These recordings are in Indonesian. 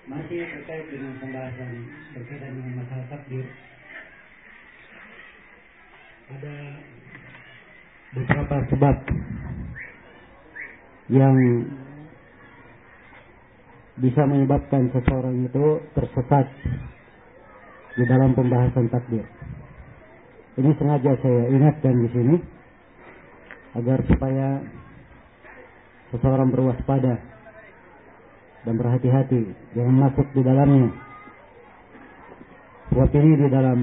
Masih terkait dengan pembahasan berkaitan dengan masalah takdir, ada beberapa sebab yang bisa menyebabkan seseorang itu tersesat di dalam pembahasan takdir. Ini sengaja saya ingatkan di sini agar supaya seseorang berwaspada dan berhati-hati, jangan masuk di dalamnya. Sebab ini di dalam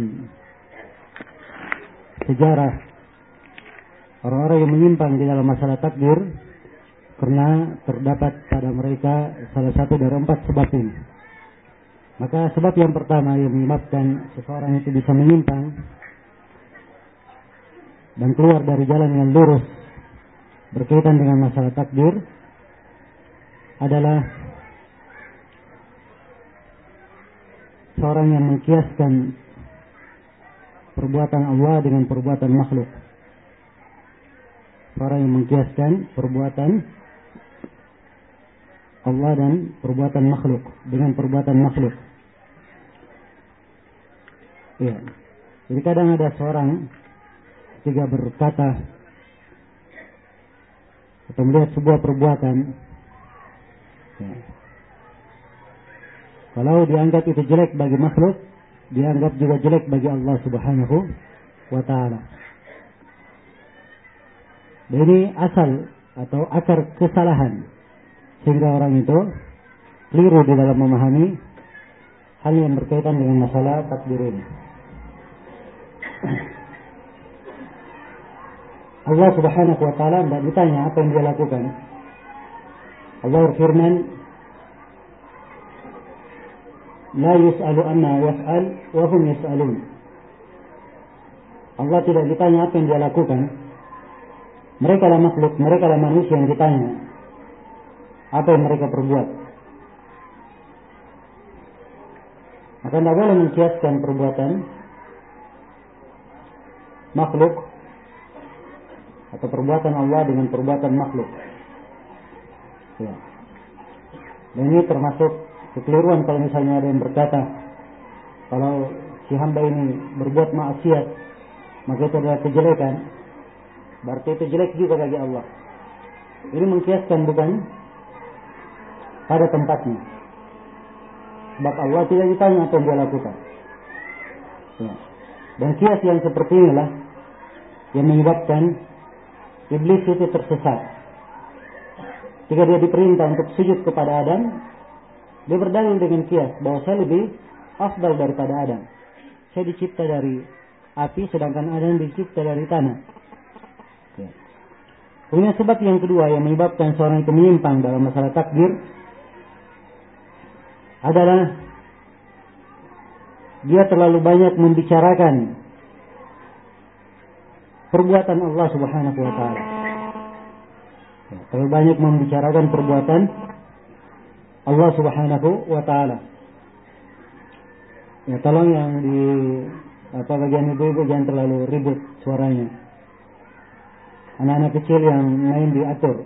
sejarah orang-orang yang menyimpang di dalam masalah takdir karena terdapat pada mereka salah satu dari 4 sebab ini. Maka sebab yang pertama yang menyebabkan seseorang itu bisa menyimpang dan keluar dari jalan yang lurus berkaitan dengan masalah takdir adalah seorang yang mengkiaskan perbuatan Allah dengan perbuatan makhluk. Seorang yang mengkiaskan perbuatan Allah dan perbuatan makhluk dengan perbuatan makhluk. Ya. Jadi kadang ada seorang ketika berkata atau melihat sebuah perbuatan, ya, kalau dianggap itu jelek bagi makhluk, dianggap juga jelek bagi Allah Subhanahu wa ta'ala. Dan ini asal atau akar kesalahan, sehingga orang itu keliru di dalam memahami hal yang berkaitan dengan masalah takdir ini. Allah Subhanahu wa ta'ala tidak ditanya apa yang dia lakukan. Allah berfirman, la yus'alu amma yaf'al wa hum yus'alun. Allah tidak ditanya apa yang dia lakukan. Mereka lah makhluk, mereka lah manusia yang ditanya apa yang mereka perbuat. Maka tidak boleh mengkiaskan perbuatan makhluk atau perbuatan Allah dengan perbuatan makhluk. Ya. Dan ini termasuk kekeliruan kalau misalnya ada yang berkata kalau si hamba ini berbuat maksiat maka itu adalah kejelekan, berarti itu jelek juga bagi Allah. Ini mengkiaskan bukan pada tempatnya, sebab Allah tidak ditanya apa yang dia lakukan. Ya. Dan kias yang seperti inilah yang menyebabkan iblis itu tersesat. Jika dia diperintah untuk sujud kepada Adam, dia berdalil dengan kias bahwa saya lebih afdal daripada Adam. Saya dicipta dari api sedangkan Adam dicipta dari tanah. Ya. Kemudian sebab yang kedua yang menyebabkan seorang itu menyimpang dalam masalah takdir adalah dia terlalu banyak membicarakan perbuatan Allah Subhanahu wa ta'ala. Ya, terlalu banyak membicarakan perbuatan Allah Subhanahu wa ta'ala. Ya, tolong yang di bagian ibu-ibu jangan terlalu ribut suaranya. Anak-anak kecil yang main diatur.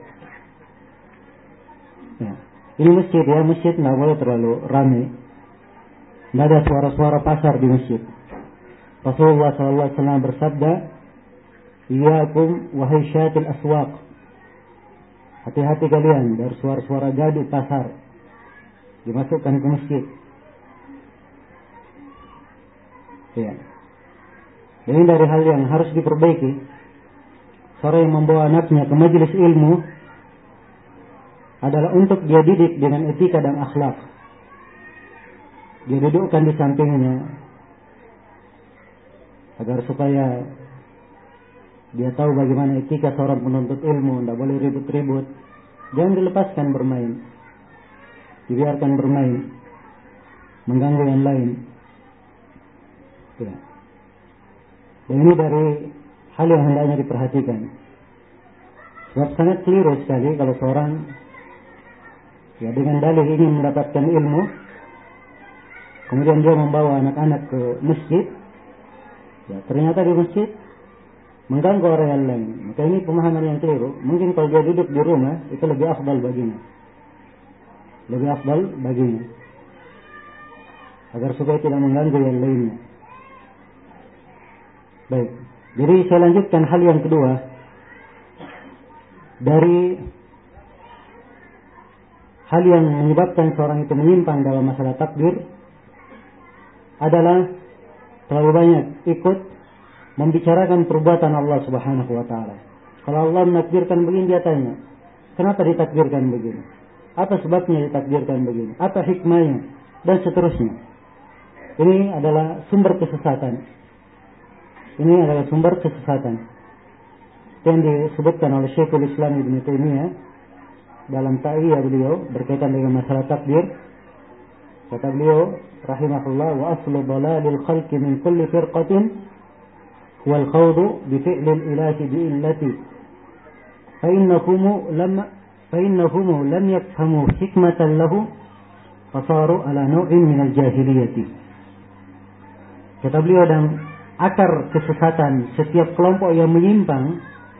Ya. Ini masjid ya, masjid tidak boleh terlalu ramai. Tidak ada suara-suara pasar di masjid. Rasulullah SAW bersabda, "Iyyakum wahai syatil aswaq." Hati-hati kalian dari suara-suara gaduh pasar dimasukkan ke masjid. Ya. Ini dari hal yang harus diperbaiki. Seorang yang membawa anaknya ke majelis ilmu adalah untuk dia didik dengan etika dan akhlak. Dia dudukkan di sampingnya agar supaya dia tahu bagaimana etika seorang penuntut ilmu. Tidak boleh ribut-ribut. Jangan dilepaskan bermain, dibiarkan bermain, mengganggu yang lain. Ya. Dan ini dari hal yang hendaknya diperhatikan. Sebab sangat keliru sekali kalau seorang ya dengan dalih ingin mendapatkan ilmu, kemudian dia membawa anak-anak ke masjid. Ya, ternyata di masjid mengganggu orang yang lain. Maka ini pemahaman yang keliru. Mungkin kalau dia duduk di rumah itu lebih afdal baginya. Lebih afdal baginya. agar supaya tidak mengganggu yang lainnya. Baik, jadi saya lanjutkan hal yang kedua dari hal yang menyebabkan seorang itu menyimpang dalam masalah takdir adalah terlalu banyak ikut membicarakan perbuatan Allah Subhanahu wa taala. Kalau Allah menakdirkan begini, dia tanya, kenapa ditakdirkan begini? Apa sebabnya ditakdirkan begini? Apa hikmahnya? Dan seterusnya. Ini adalah sumber kesesatan. Ini adalah sumber kesesatan yang disebutkan oleh Syekhul Islam Ibnu Taimiyah dalam ta'iyah beliau berkaitan dengan masalah takdir. Kata beliau rahimahullah, wa aslu dalalil khalqi min kulli firqatin wal khawdu bi fi'lil ilahi bi illati fa innahum lam yafhamu hikmatan lahu fasaru ala naw'in minal jahiliyati. Kata beliau, dan akar kesesatan setiap kelompok yang menyimpang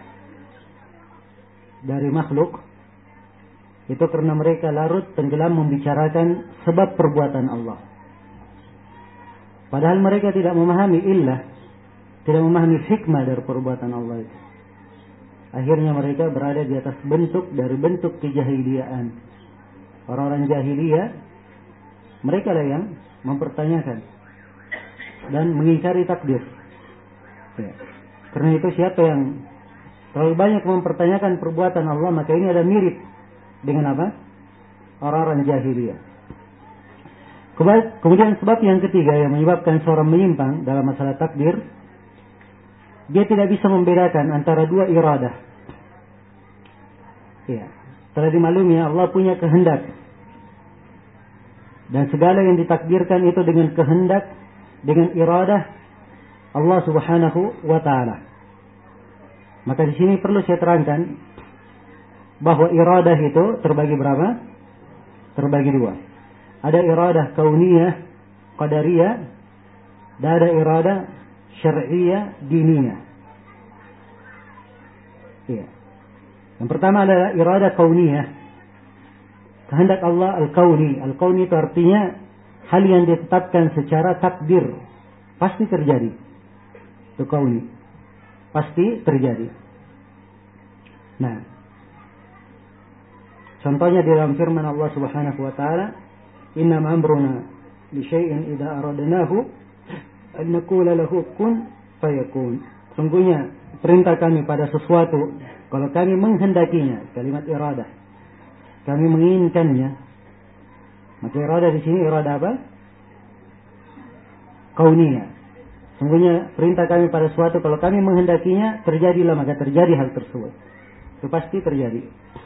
dari makhluk itu karena mereka larut tenggelam membicarakan sebab perbuatan Allah. Padahal mereka tidak memahami illah, tidak memahami hikmah dari perbuatan Allah itu. Akhirnya mereka berada di atas bentuk dari bentuk kejahiliaan. Orang-orang jahiliyah, mereka lah yang mempertanyakan dan mengingkari takdir. Ya. Karena itu siapa yang terlalu banyak mempertanyakan perbuatan Allah, maka ini ada mirip dengan apa? Orang-orang jahiliyah. Kemudian sebab yang ketiga yang menyebabkan seorang menyimpang dalam masalah takdir, dia tidak bisa membedakan antara dua iradah. Ya, telah dimaklumi Allah punya kehendak. Dan segala yang ditakdirkan itu dengan kehendak, dengan iradah Allah Subhanahu wa taala. Maka di sini perlu saya terangkan bahwa iradah itu terbagi berapa? Terbagi dua. Ada iradah kauniyah, qadariyah, dan ada iradah syar'iyah, diniyah. Iya. Yang pertama adalah iradah kauniyah. Kehendak Allah al-kauni. Al-kauni itu artinya hal yang ditetapkan secara takdir. Pasti terjadi. Itu kauni. Pasti terjadi. Nah, contohnya di dalam firman Allah Subhanahu wa taala, "Innama amruna li syai'in idza aradnahu an naqula lahu kun fayakun." Sungguhnya perintah kami pada sesuatu kalau kami menghendakinya, kalimat iradah. Kami menginginkannya. Maka iradah di sini iradah apa? Kauniyah. Sungguhnya perintah kami pada sesuatu kalau kami menghendakinya, terjadilah, maka terjadi hal tersebut. Itu pasti terjadi.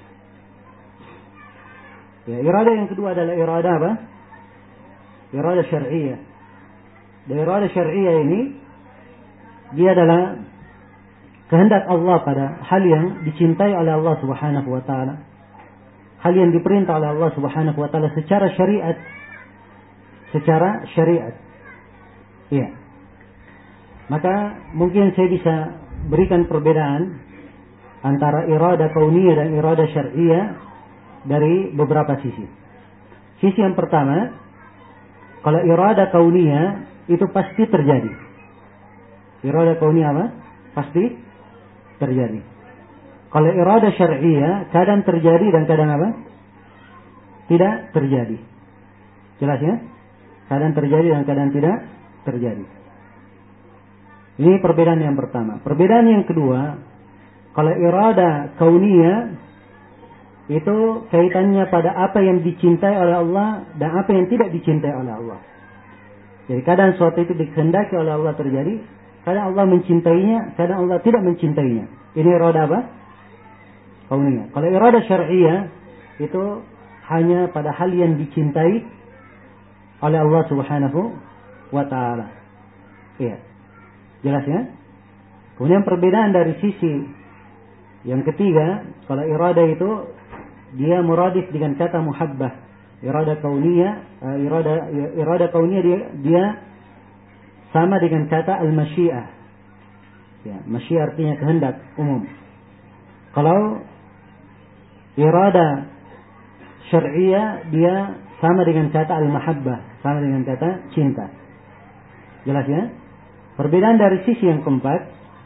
Ya, iradah yang kedua adalah iradah apa? Iradah syar'iyah. Dan iradah syar'iyah ini dia adalah kehendak Allah pada hal yang dicintai oleh Allah Subhanahu wa taala. Hal yang diperintah oleh Allah Subhanahu wa taala secara syariat. Secara syariat. Iya. Maka mungkin saya bisa berikan perbedaan antara iradah kauniyah dan iradah syar'iyah dari beberapa sisi. Sisi yang pertama, kalau iradah kauniyah itu pasti terjadi. Iradah kauniyah apa? Pasti terjadi. Kalau iradah syar'iyah kadang terjadi dan kadang apa? Tidak terjadi. Jelas ya? Kadang terjadi dan kadang tidak terjadi. Ini perbedaan yang pertama. Perbedaan yang kedua, kalau iradah kauniyah itu kaitannya pada apa yang dicintai oleh Allah dan apa yang tidak dicintai oleh Allah. Jadi kadang suatu itu dikehendaki oleh Allah terjadi, kadang Allah mencintainya, kadang Allah tidak mencintainya. Ini iradah apa? Kauniyah. Kalau iradah syar'iyah itu hanya pada hal yang dicintai oleh Allah Subhanahu wa taala. Iya. Jelas ya? Kemudian perbedaan dari sisi yang ketiga, kalau iradah itu dia muradif dengan kata muhabbah. Iradah kauniyah, iradah kauniyah dia sama dengan kata al-masyiah. Ya, masyiah artinya kehendak umum. Kalau iradah syar'iyah dia sama dengan kata al-mahabbah, sama dengan kata cinta. Jelas ya? Perbedaan dari sisi yang keempat,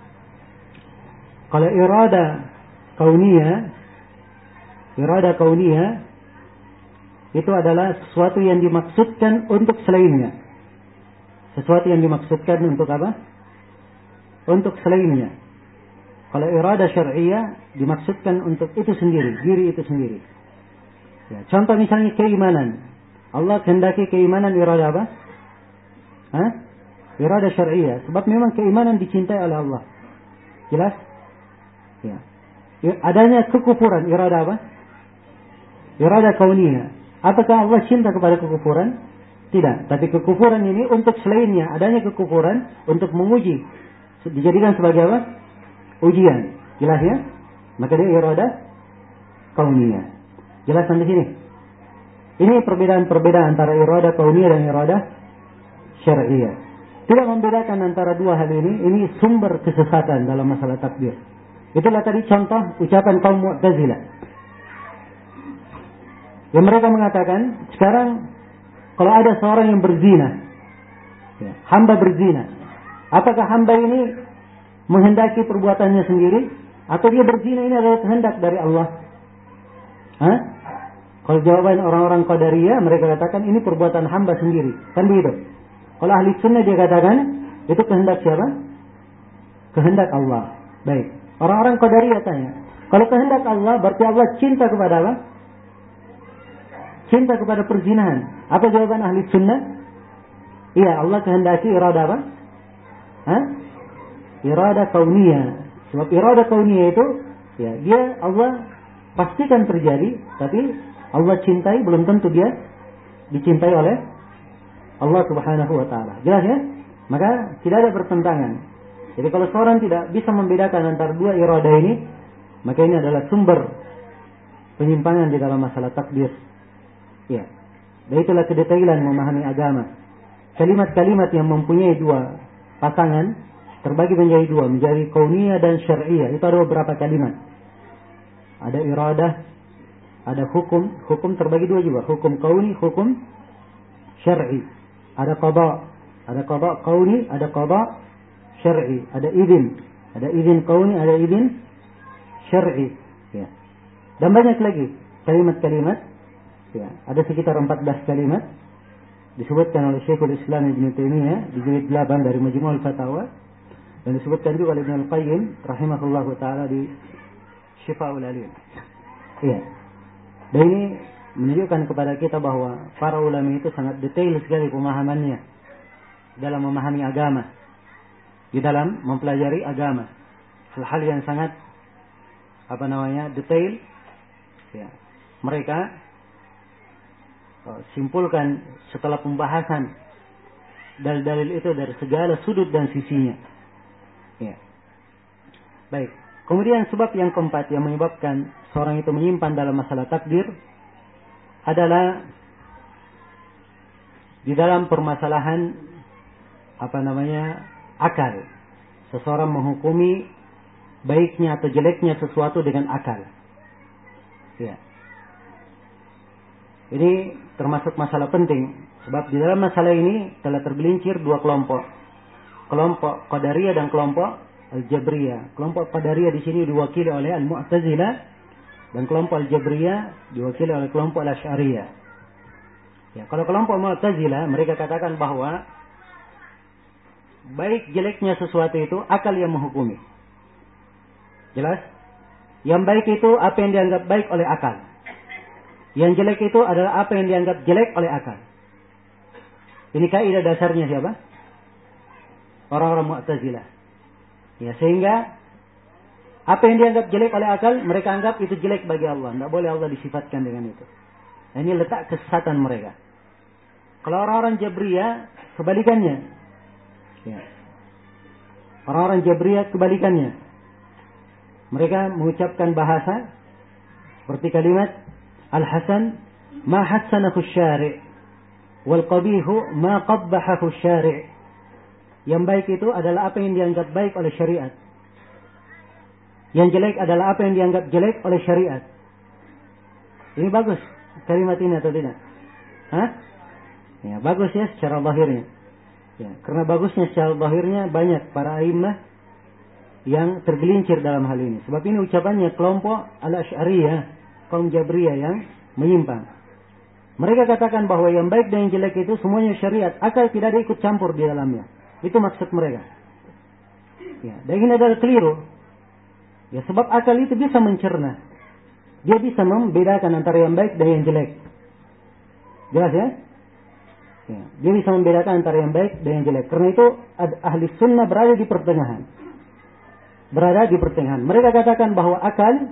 kalau irada kauniyah itu adalah sesuatu yang dimaksudkan untuk selainnya. Sesuatu yang dimaksudkan untuk apa? Untuk selainnya. Kalau irada syar'iyah dimaksudkan untuk itu sendiri, diri itu sendiri. Ya, contoh misalnya keimanan. Allah kehendaki keimanan irada apa? Irada syar'iyah. Sebab memang keimanan dicintai oleh Allah. Jelas? Ya. Adanya kekufuran irada apa? Irada kauniyah. Apakah Allah cinta kepada kekufuran? Tidak. Tapi kekufuran ini untuk selainnya. Adanya kekufuran untuk menguji. Dijadikan sebagai apa? Ujian. Jelas ya? Maka dia irada kauniyah. Jelas sampai sini? Ini perbedaan antara irada kauniyah dan irada syar'iyah. Tidak membedakan antara dua hal ini sumber kesesatan dalam masalah takdir. Itulah tadi contoh ucapan kaum Mu'tazilah. Yang mereka mengatakan, sekarang kalau ada seorang yang berzina, ya, hamba berzina, apakah hamba ini menghendaki perbuatannya sendiri, atau dia berzina ini adalah kehendak dari Allah? Kalau jawaban orang-orang Qadariyah, mereka katakan ini perbuatan hamba sendiri, kan begitu. Kalau ahli sunnah dia katakan itu kehendak siapa? Kehendak Allah. Baik. Orang-orang Qadariyah tanya, kalau kehendak Allah berarti Allah cinta kepada apa? Cinta kepada perzinahan. Apa jawaban ahli sunnah? Iya, Allah kehendaki irada apa? Irada kauniyah. Sebab irada kauniyah itu, ya, dia Allah pastikan terjadi, tapi Allah cintai belum tentu dia dicintai oleh Allah Subhanahu wa taala. Jelas ya? Maka tidak ada pertentangan. Jadi kalau seorang tidak bisa membedakan antara dua irada ini, maka ini adalah sumber penyimpangan di dalam masalah takdir. Ya. Dan itulah kedetailan memahami agama. Kalimat-kalimat yang mempunyai dua pasangan terbagi menjadi dua, menjadi kauniyah dan syar'iyah. Itu ada beberapa kalimat. Ada iradah, ada hukum. Hukum terbagi dua juga. Hukum kauni, hukum syar'i. Ada qada kauni, ada qada syar'i. Ada izin kauni, ada izin syar'i. Ya. Dan banyak lagi kalimat-kalimat. Ya, ada sekitar 14 kalimat disebutkan oleh Syekhul Islam Ibnu Taimiyah di jilid 8 dari Majmu'ul Fatawa, dan disebutkan juga oleh Ibnu Al-Qayyim rahimahullahu taala di Syifa'ul Alim. Iya. Dan ini menunjukkan kepada kita bahwa para ulama itu sangat detail sekali pemahamannya dalam memahami agama, di dalam mempelajari agama. Hal-hal yang sangat detail. Ya. Mereka simpulkan setelah pembahasan dalil-dalil itu dari segala sudut dan sisinya. Ya. Baik. Kemudian sebab yang keempat yang menyebabkan seorang itu menyimpan dalam masalah takdir adalah di dalam permasalahan akal. Seseorang menghukumi baiknya atau jeleknya sesuatu dengan akal. Ya. Ini termasuk masalah penting, sebab di dalam masalah ini telah tergelincir dua kelompok. Kelompok Qadariyah dan kelompok Al-Jabriyah. Kelompok Qadariyah di sini diwakili oleh Al-Mu'tazilah, dan kelompok Al-Jabriyah diwakili oleh kelompok Al-Asy'ariyah. Ya, kalau kelompok Mu'tazilah mereka katakan bahwa baik jeleknya sesuatu itu akal yang menghukumi. Jelas? Yang baik itu apa yang dianggap baik oleh akal. Yang jelek itu adalah apa yang dianggap jelek oleh akal. Ini kaidah dasarnya siapa? Orang-orang Mu'tazilah. Ya, sehingga apa yang dianggap jelek oleh akal, mereka anggap itu jelek bagi Allah. Tidak boleh Allah disifatkan dengan itu. Nah, ini letak kesesatan mereka. Kalau orang-orang Jabriyah, kebalikannya. Ya. Orang-orang Jabriyah kebalikannya. Mereka mengucapkan bahasa seperti kalimat Al-Hasan ma hassanahu syari' wal qabihu ma qabbahahu syari'. Yang baik itu adalah apa yang dianggap baik oleh syariat. Yang jelek adalah apa yang dianggap jelek oleh syariat. Ini bagus kalimat ini atau tidak? Hah? Ya, bagus ya secara zahirnya. Ya, karena bagusnya secara zahirnya banyak para a'immah yang tergelincir dalam hal ini. Sebab ini ucapannya kelompok al-Asy'ariyah, kaum Jabriyah yang menyimpang. Mereka katakan bahwa yang baik dan yang jelek itu semuanya syariat, akal tidak ada ikut campur di dalamnya. Itu maksud mereka. Ya, dan ini adalah keliru. Ya, sebab akal itu bisa mencerna. Dia bisa membedakan antara yang baik dan yang jelek. Jelas ya? Ya, dia bisa membedakan antara yang baik dan yang jelek. Karena itu ahli sunnah berada di pertengahan. Berada di pertengahan. Mereka katakan bahwa akal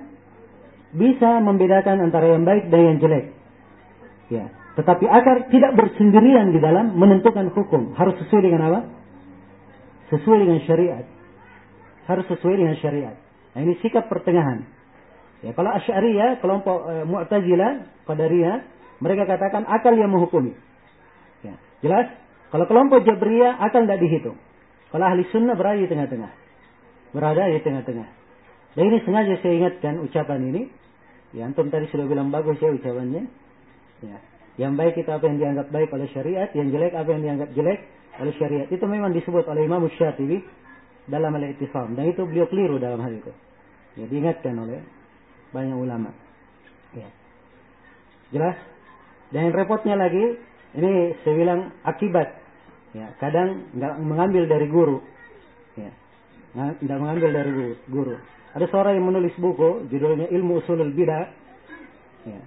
bisa membedakan antara yang baik dan yang jelek. Ya, tetapi akal tidak bersendirian di dalam menentukan hukum. Harus sesuai dengan apa? Sesuai dengan syariat. Harus sesuai dengan syariat. Nah, ini sikap pertengahan. Ya, kalau Asy'ariyah, kelompok Mu'tazilah, Qadariyah, mereka katakan akal yang menghukumi. Ya, jelas? Kalau kelompok Jabriyah, akal tidak dihitung. Kalau ahli sunnah berada di tengah-tengah. Berada di tengah-tengah. Dan ini sengaja saya ingatkan ucapan ini. Ya, antum tadi sudah bilang bagus ya ucapannya. Ya. Yang baik itu apa yang dianggap baik oleh syariat, yang jelek apa yang dianggap jelek oleh syariat. Itu memang disebut oleh Imam Syafi'i dalam Al-I'tisam, dan itu beliau keliru dalam hal itu. Ya, diingatkan oleh banyak ulama. Ya. Jelas? Dan yang repotnya lagi, ini saya bilang akibat. Ya, kadang nggak mengambil dari guru. Ya. Nggak mengambil dari guru. Ada seorang yang menulis buku, judulnya Ilmu Ushulul Bidah. Ya.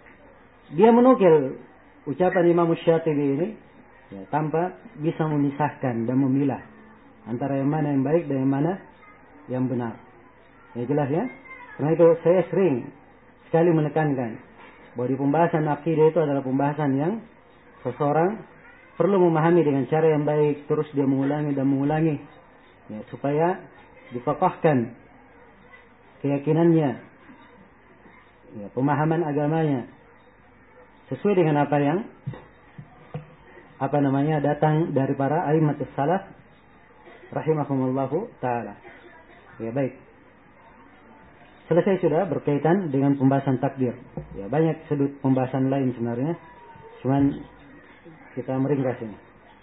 Dia menukil ucapan Imam Syafi'i ini ya, tanpa bisa memisahkan dan memilah antara yang mana yang baik dan yang mana yang benar. Ya, jelas ya? Karena itu saya sering sekali menekankan bahwa di pembahasan akidah itu adalah pembahasan yang seseorang perlu memahami dengan cara yang baik, terus dia mengulangi dan mengulangi ya, supaya dikokohkan keyakinannya, ya, pemahaman agamanya sesuai dengan apa yang datang dari para a'immatus salaf rahimahumullahu taala. Ya, baik. Selesai sudah berkaitan dengan pembahasan takdir. Ya, banyak sudut pembahasan lain sebenarnya. Cuman kita meringkas ini.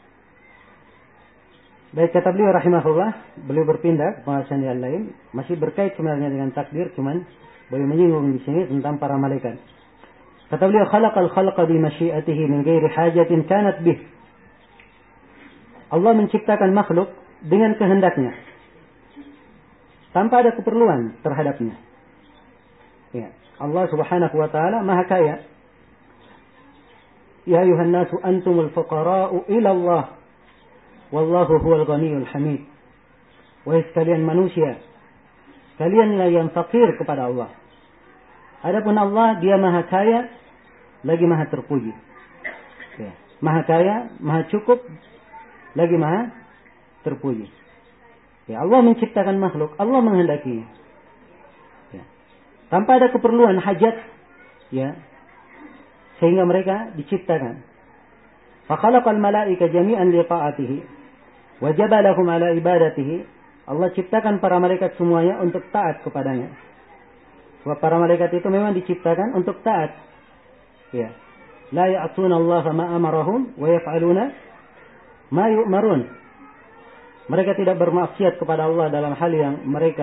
Baik, kata beliau rahimahullah, beliau berpindah ke pembahasan yang lain, masih berkait sebenarnya dengan takdir, cuman beliau menyinggung di sini tentang para malaikat. Kata beliau, khalaqal khalqa bi masyiatihi min ghairi hajatin kanat bih. Allah menciptakan makhluk dengan kehendaknya, tanpa ada keperluan terhadapnya. Ya, Allah Subhanahu wa taala Maha Kaya. Ya ayuhan nasu antumul fuqara'u ila Allah wallahu huwal ghaniyul hamid. Wahai sekalian manusia, kalianlah yang fakir kepada Allah. Adapun Allah, dia Maha Kaya lagi Maha terpuji. Ya, Maha Kaya, Maha cukup lagi Maha terpuji. Ya, Allah menciptakan makhluk, Allah menghendaki. Ya. Tanpa ada keperluan hajat, ya, sehingga mereka diciptakan. Fa khalaqal malaika jami'an li ta'atihi wa jabalahum ala ibadatihi. Allah ciptakan para malaikat semuanya untuk taat kepadanya. Sebab para malaikat itu memang diciptakan untuk taat. Ya. La ya'tuna Allah ma amarahum wa yaf'aluna ma yu'marun. Mereka tidak bermaksiat kepada Allah dalam hal yang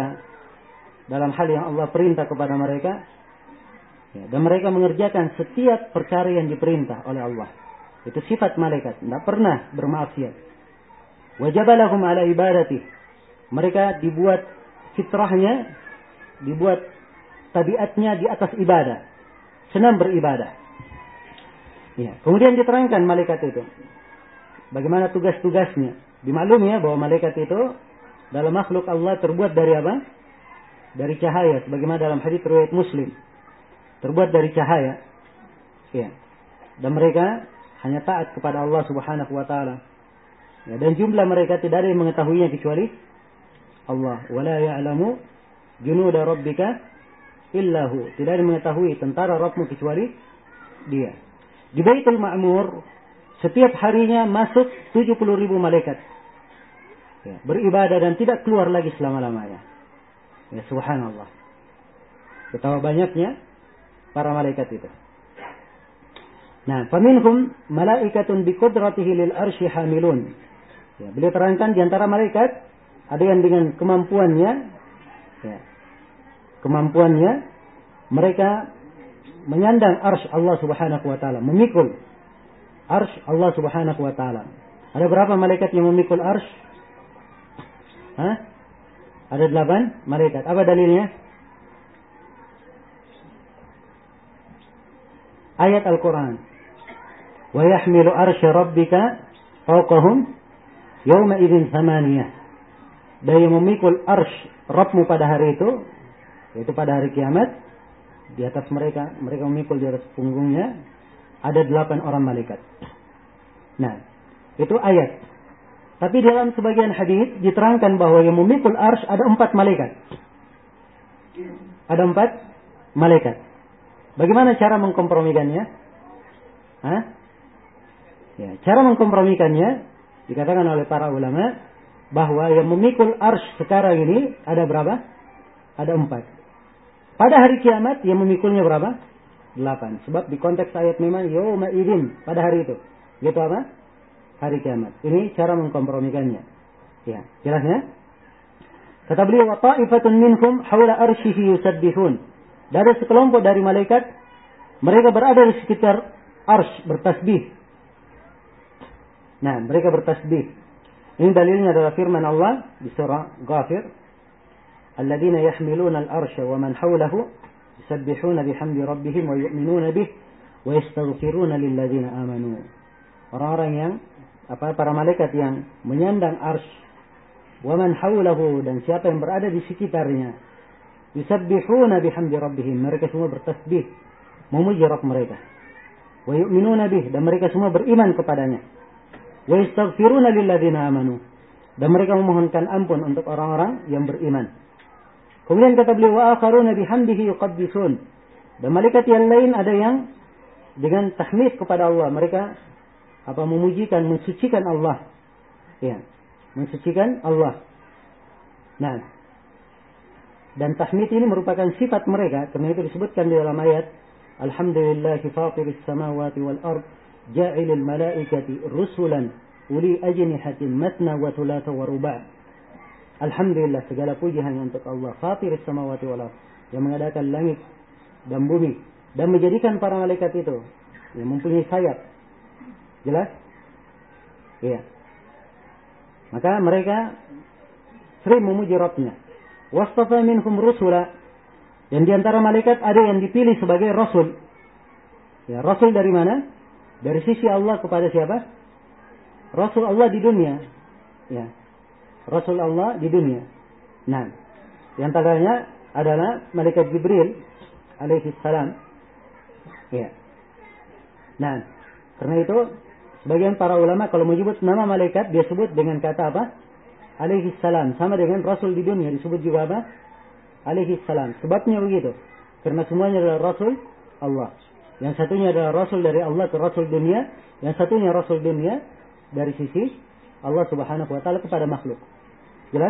Allah perintah kepada mereka. Ya, dan mereka mengerjakan setiap perkara yang diperintah oleh Allah. Itu sifat malaikat, tidak pernah bermaksiat. Wa jabalahum ala ibadati. Mereka dibuat fitrahnya, dibuat tabiatnya di atas ibadah. Senang beribadah. Ya, kemudian diterangkan malaikat itu bagaimana tugas-tugasnya. Dimaklumi ya bahwa malaikat itu dalam makhluk Allah terbuat dari apa? Dari cahaya. Sebagaimana dalam hadits riwayat Muslim. Terbuat dari cahaya. Ya. Dan mereka hanya taat kepada Allah Subhanahu wa taala. Ya, dan jumlah mereka tidak ada yang mengetahuinya kecuali Allah. Wala ya'lamu junuda rabbika illahu. Tidak ada yang mengetahui tentara Rabbmu kecuali Dia. Di Baitul Ma'mur setiap harinya masuk 70.000 malaikat. Ya, beribadah dan tidak keluar lagi selama-lamanya. Ya, subhanallah. Betapa banyaknya para malaikat itu. Nah, faminhum malaikatun biqudratihi lil arsy hamilun. Ya, beliau terangkan di antara malaikat ada yang dengan kemampuannya, ya, mereka menyandang arsy Allah Subhanahu wa taala, memikul arsy Allah Subhanahu wa taala. Ada berapa malaikat yang memikul arsy? Ada 8 malaikat. Apa dalilnya? Ayat Al-Quran. Wa yahmilu arsya rabbika fawqahum yawma idzin thamaniyah. Dan yang memikul arsy Rabbmu pada hari itu, yaitu pada hari kiamat, di atas mereka memikul di atas punggungnya ada 8 orang malaikat. Nah, itu ayat. Tapi dalam sebagian hadis diterangkan bahwa yang memikul arsy ada 4 malaikat. Ada 4 malaikat. Bagaimana cara mengkompromikannya? Ya, cara mengkompromikannya dikatakan oleh para ulama bahwa yang memikul arsy sekarang ini ada berapa? Ada 4. Pada hari kiamat yang memikulnya berapa? 8. Sebab di konteks ayat memang yauma idzin, pada hari itu. Yaitu apa? Hari kiamat. Ini cara mengkompromikannya. Ya, jelasnya? Kata beliau, wa ta'ifatun minhum haula arsyihi yusabbihun. Dan ada sekelompok dari malaikat, mereka berada di sekitar arsy bertasbih. Nah, mereka bertasbih. Ini dalilnya adalah firman Allah di surah Ghafir, alladzina yahmiluna al-arsya wa man hawlahu yusabbihuna bihamdi rabbihim wa yu'minuna bih wa yastaghfiruna lilladzina amanu. Orang-orang yang para malaikat yang menyandang arsy, wa man hawlahu, dan siapa yang berada di sekitarnya, yusabbihuna bihamdi rabbihim, mereka semua bertasbih memuji Rabb mereka, wa yu'minuna bih, dan mereka semua beriman kepadanya, wa yastaghfiruna lilladzina amanu, dan mereka memohonkan ampun untuk orang-orang yang beriman. Kemudian kata beliau, wa akharuna bihamdihi yuqaddisun, dan malaikat yang lain ada yang dengan tahmid kepada Allah, mereka memujikan, mensucikan Allah. Ya, mensucikan Allah. Nah, dan tahmid ini merupakan sifat mereka, karena itu disebutkan di dalam ayat, alhamdulillahi fatiris samawati wal ard, ja'ilil malaikati rusulan uli ajnihatin matna wa thulatha wa ruba'. Alhamdulillah, segala puji hanya untuk Allah, fatiris samawati wal ard, yang mengadakan langit dan bumi, dan menjadikan para malaikat itu yang mempunyai sayap. Jelas? Iya. Maka mereka sering memuji Rabbnya. Wastafa minhum rusula, dan di antara malaikat ada yang dipilih sebagai rasul. Ya, rasul dari mana? Dari sisi Allah kepada siapa? Rasul Allah di dunia. Ya. Rasul Allah di dunia. Nah, di antaranya adalah malaikat Jibril alaihi salam. Ya. Nah, karena itu sebagian para ulama kalau menyebut nama malaikat dia sebut dengan kata apa? Alaihi salam. Sama dengan rasul di dunia disebut juga apa? Alaihi salam. Sebabnya begitu. Karena semuanya adalah rasul Allah. Yang satunya adalah rasul dari Allah ke rasul dunia, yang satunya rasul dunia dari sisi Allah Subhanahu wa taala kepada makhluk. Jelas?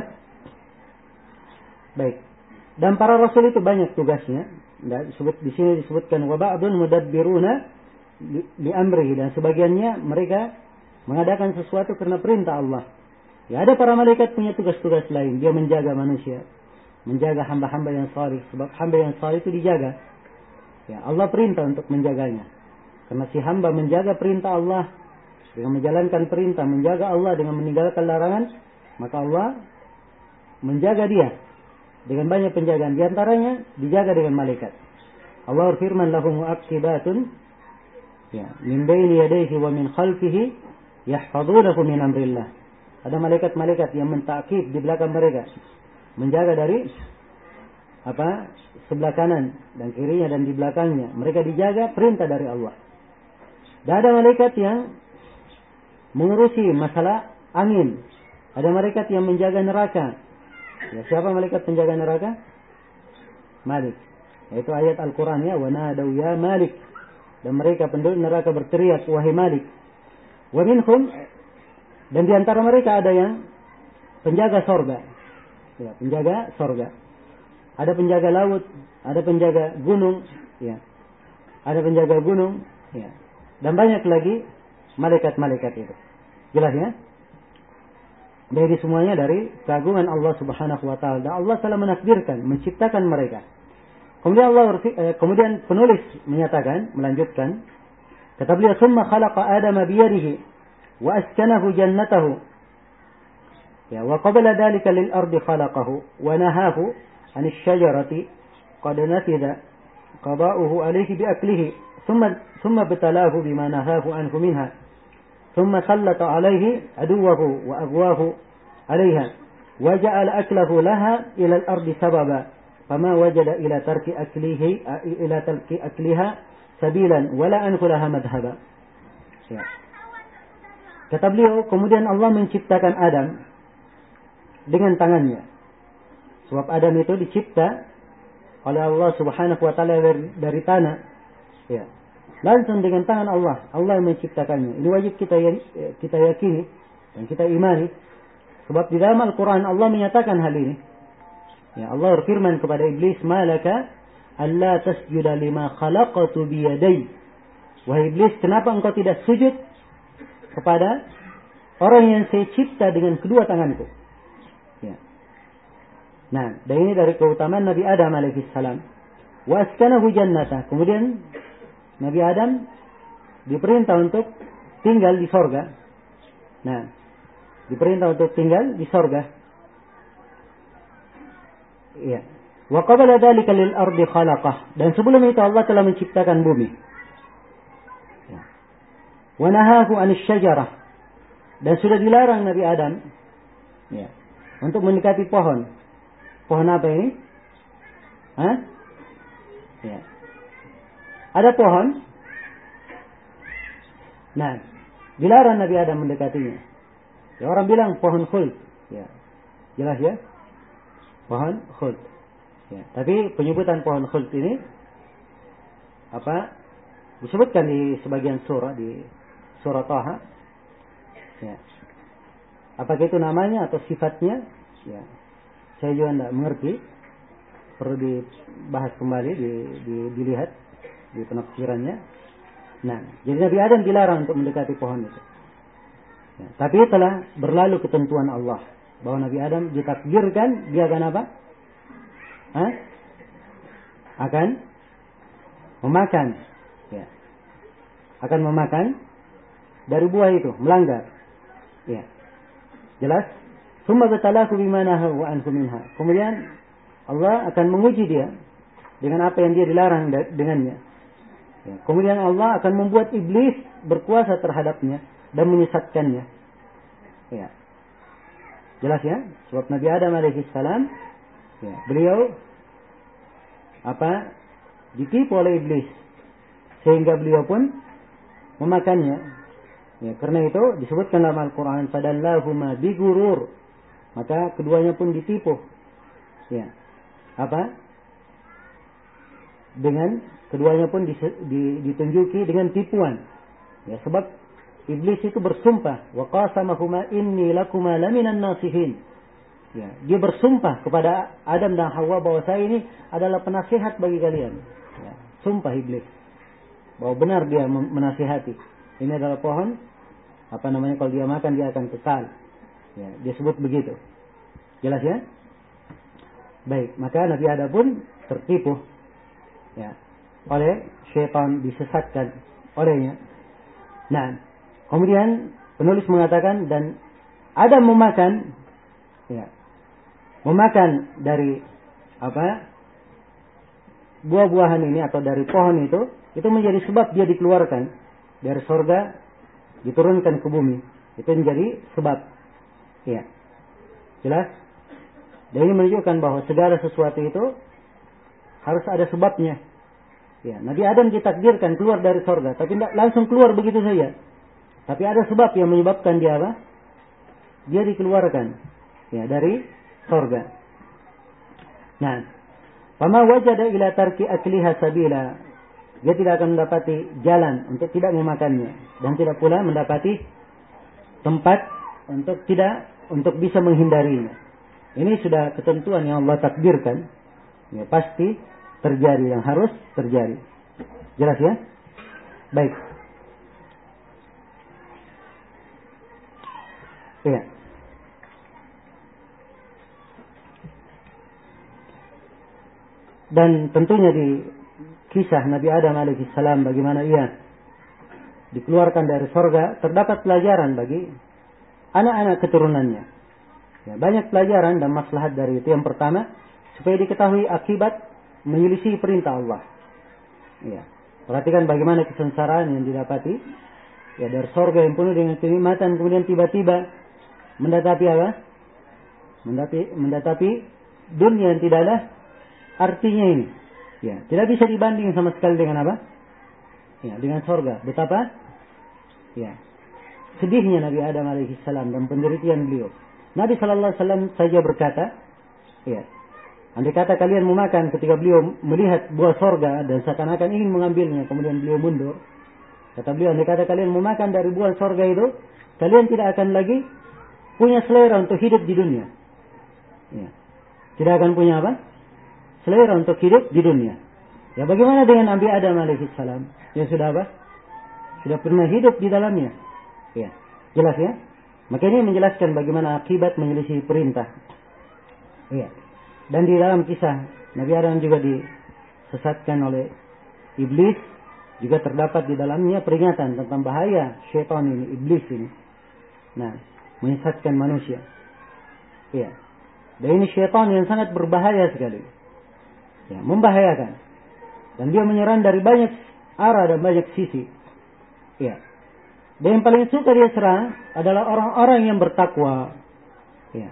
Baik. Dan para rasul itu banyak tugasnya. Di sini disebutkan wa ba'dun mudabbiruna di amrihi, dan sebagiannya mereka mengadakan sesuatu karena perintah Allah. Ya, ada para malaikat punya tugas-tugas lain, dia menjaga manusia, menjaga hamba-hamba yang salih, sebab hamba yang salih itu dijaga. Ya, Allah perintah untuk menjaganya. Karena si hamba menjaga perintah Allah dengan menjalankan perintah, menjaga Allah dengan meninggalkan larangan, maka Allah menjaga dia dengan banyak penjagaan. Di antaranya dijaga dengan malaikat. Allah berfirman, lahum mu'aqibatun ya, min baini yadayhi wa min khalfihi yahfazunahu min amrillah. Ada malaikat-malaikat yang mentakib di belakang mereka, menjaga dari sebelah kanan dan kirinya dan di belakangnya. Mereka dijaga perintah dari Allah. Dan ada malaikat yang mengurusi masalah angin. Ada malaikat yang menjaga neraka. Ya, siapa malaikat penjaga neraka? Malik. Yaitu ayat Al-Quran, ya, wa nadaw ya Malik. Dan mereka penduduk neraka berteriak, wahai Malik. Wa minhum, dan di antara mereka ada yang penjaga sorga. Ya, penjaga sorga. Ada penjaga laut, ada penjaga gunung, ya. Ada penjaga gunung, ya. Dan banyak lagi malaikat-malaikat itu. Jelas ya? Jadi semuanya dari keagungan Allah Subhanahu wa taala. Dan Allah telah menakdirkan, menciptakan mereka. Kemudian penulis melanjutkan, kata beliau, "Tsumma khalaqa Adama biyadihi wa askanahu jannatahu." Ya, wa qabla dhalika lil ardi khalaqahu wa nahahu 'an asy-syajarati qad nafida qada'uhu 'alayhi bi aklihi thumma batalahu bima nahahu anhu minha thumma sallata 'alayhi aduwwahu wa aghwahu 'alayha wa ja'ala aklahu laha ila al-ardi sababa fama wajada ila tarki akliha sabilan wala anhu laha madhhaba. Ya. Kata beliau, kemudian Allah menciptakan Adam dengan tangannya. Sebab Adam itu dicipta oleh Allah Subhanahu wa taala dari tanah. Ya. Langsung dengan tangan Allah. Allah yang menciptakannya. Ini wajib kita yakini dan kita imani. Sebab di dalam Al-Qur'an Allah menyatakan hal ini. Ya, Allah berfirman kepada iblis, "Malaka alla tasjuda lima khalaqtu bi yadayya." Wahai iblis, kenapa engkau tidak sujud kepada orang yang saya cipta dengan kedua tanganku? Ya. Nah, dan ini dari keutamaan Nabi Adam alaihissalam. Wa askanahu jannata. Kemudian Nabi Adam diperintah untuk tinggal di sorga. Nah, diperintah untuk tinggal di sorga. Iya. Wa qabla dzalika lil ardi khalaqah. Dan sebelum itu Allah telah menciptakan bumi. Ya. Wa nahahu 'anil syajarah. Dan sudah dilarang Nabi Adam, ya, untuk mendekati pohon. Pohon apa ini? Hah? Ya. Ada pohon. Nah, dilarang Nabi Adam mendekatinya. Ya, orang bilang pohon khuld. Ya. Jelas ya? Pohon khuld. Ya, tapi penyebutan pohon khuld ini disebutkan di sebagian surah, di surah Taha. Ya. Apakah itu namanya atau sifatnya? Ya. Saya juga tidak mengerti. Perlu dibahas kembali, dilihat di penafsirannya. Nah, jadi Nabi Adam dilarang untuk mendekati pohon itu. Ya, tapi telah berlalu ketentuan Allah bahwa Nabi Adam ditakdirkan dia akan apa? Akan memakan. Ya. Akan memakan dari buah itu, melanggar. Ya. Jelas? Tsumma batalahu bima nahahu anhu minha. Kemudian Allah akan menguji dia dengan apa yang dia dilarang dengannya. Ya. Kemudian Allah akan membuat iblis berkuasa terhadapnya dan menyesatkannya. Ya. Jelas ya? Sebab Nabi Adam alaihissalam, ya, beliau ditipu oleh iblis sehingga beliau pun memakannya. Ya, karena itu disebutkan dalam Al-Quran, "Fadallahuma bigurur." Maka keduanya pun ditipu. Ya. Dengan keduanya pun ditunjuki dengan tipuan. Ya, sebab iblis itu bersumpah, "Wa qasamahuma inni lakuma laminan nasihin." Ya, dia bersumpah kepada Adam dan Hawa bahwa saya ini adalah penasihat bagi kalian. Ya, sumpah iblis bahwa benar dia menasihati. Ini adalah pohon, kalau dia makan dia akan kekal. Ya, dia sebut begitu. Jelas ya? Baik, maka Nabi Adam pun tertipu, ya, oleh syaitan, disesatkan olehnya. Nah, kemudian penulis mengatakan, dan Adam memakan, ya, memakan dari buah-buahan ini atau dari pohon itu menjadi sebab dia dikeluarkan dari surga, diturunkan ke bumi. Itu menjadi sebab. Ya. Jelas? Dan ini menunjukkan bahwa segala sesuatu itu harus ada sebabnya. Ya, Nabi Adam ditakdirkan keluar dari surga, tapi tidak langsung keluar begitu saja. Tapi ada sebab yang menyebabkan dia Dia dikeluarkan, ya, dari surga. Nah, fama wajada ila tarki akliha sabila. Dia tidak akan mendapati jalan untuk tidak memakannya, dan tidak pula mendapati tempat untuk bisa menghindarinya. Ini sudah ketentuan yang Allah takdirkan. Ya, pasti terjadi, yang harus terjadi. Jelas ya? Baik. Iya. Dan tentunya di kisah Nabi Adam alaihissalam bagaimana ia dikeluarkan dari surga, terdapat pelajaran bagi anak-anak keturunannya. Ya, banyak pelajaran dan maslahat dari itu. Yang pertama, supaya diketahui akibat menyelisih perintah Allah. Ya, perhatikan bagaimana kesengsaraan yang didapati. Ya, dari surga yang penuh dengan kenikmatan, kemudian tiba-tiba mendatapi apa? Mendatapi dunia yang tidak ada artinya ini. Ya, tidak bisa dibanding sama sekali dengan apa? Ya, dengan surga. Betapa? Ya, sedihnya Nabi Adam alaihissalam dan penderitaan beliau. Nabi sallallahu alaihi wasallam saja berkata, ya, andai kata kalian mau makan, ketika beliau melihat buah surga dan seakan-akan ingin mengambilnya, kemudian beliau mundur. Kata beliau, andai kata kalian mau makan dari buah surga itu, kalian tidak akan lagi punya selera untuk hidup di dunia. Ya. Tidak akan punya apa? Selera untuk hidup di dunia. Ya, bagaimana dengan Nabi Adam alaihissalam yang sudah apa? Sudah pernah hidup di dalamnya. Ya, jelas ya. Maka ini menjelaskan bagaimana akibat menyelisih perintah. Ya. Dan di dalam kisah Nabi Adam juga disesatkan oleh iblis, juga terdapat di dalamnya peringatan tentang bahaya syaitan ini, iblis ini. Nah, menyesatkan manusia. Ya. Dan ini syaitan yang sangat berbahaya sekali. Ya, membahayakan. Dan dia menyerang dari banyak arah dan banyak sisi. Ya. Dan yang paling suka dia serang adalah orang-orang yang bertakwa. Ya.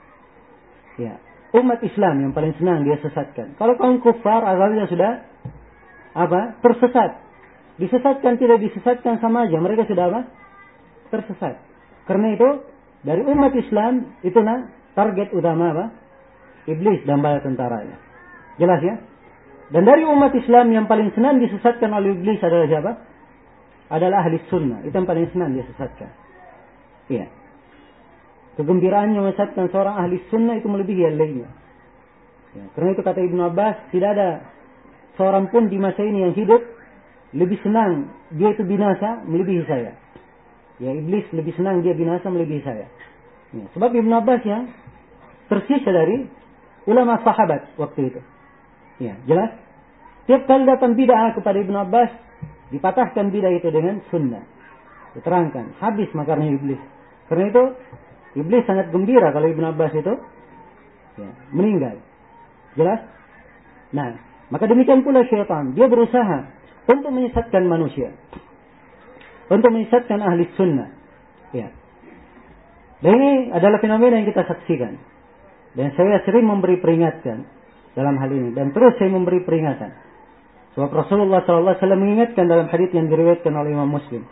Ya. Umat Islam yang paling senang dia sesatkan. Kalau kaum kufar asalnya sudah apa? Tersesat. Disesatkan tidak disesatkan sama aja. Mereka sudah apa? Tersesat. Karena itu dari umat Islam itu target utama apa? Iblis dan bala tentaranya. Jelas ya? Dan dari umat Islam yang paling senang disesatkan oleh iblis adalah siapa? Adalah ahli sunnah. Itu yang paling senang disesatkan. Iya. Kegembiraannya menyesatkan seorang ahli sunnah itu melebihi yang lainnya. Ya, karena itu kata Ibnu Abbas, tidak ada seorang pun di masa ini yang hidup lebih senang dia itu binasa melebihi saya. Ya, iblis lebih senang dia binasa melebihi saya. Ya, sebab Ibnu Abbas yang tersisa dari ulama sahabat waktu itu. Ya, jelas. Tiap kali datang bid'ah kepada Ibnu Abbas, dipatahkan bid'ah itu dengan sunnah. Diterangkan, habis makarnya iblis. Karena itu iblis sangat gembira kalau Ibnu Abbas itu ya, meninggal. Jelas? Nah, maka demikian pula syaitan. Dia berusaha untuk menyesatkan manusia. Untuk menyesatkan ahli sunnah. Ya. Dan ini adalah fenomena yang kita saksikan. Dan saya sering memberi peringatan dalam hal ini. Dan terus saya memberi peringatan. Sebab Rasulullah SAW mengingatkan dalam hadits yang diriwayatkan oleh Imam Muslim.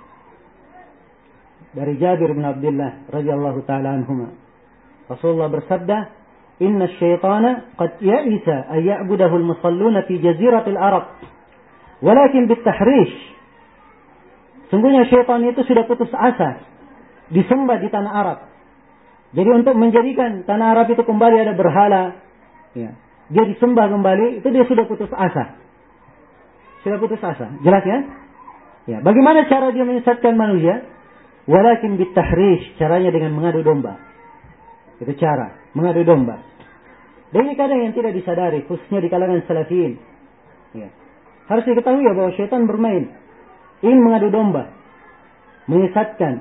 Dari Jabir bin Abdullah radhiyallahu ta'ala anhuma. Rasulullah bersabda, "Inna syaitana qad ya'isa an ya'budahu al-musalluna fi jaziratil Arab. Walakin bitahrish." Sungguhnya syaitan itu sudah putus asa disembah di tanah Arab. Jadi untuk menjadikan tanah Arab itu kembali ada berhala, ya, dia disembah kembali, itu dia sudah putus asa. Sudah putus asa. Jelas ya? Ya, bagaimana cara dia menyesatkan manusia? Walakin bitahrish, caranya dengan mengadu domba. Itu cara, mengadu domba. Dan ini kadang yang tidak disadari, khususnya di kalangan salafiyin. Ya. Harus diketahui ya bahwa syaitan bermain, ingin mengadu domba, menyesatkan,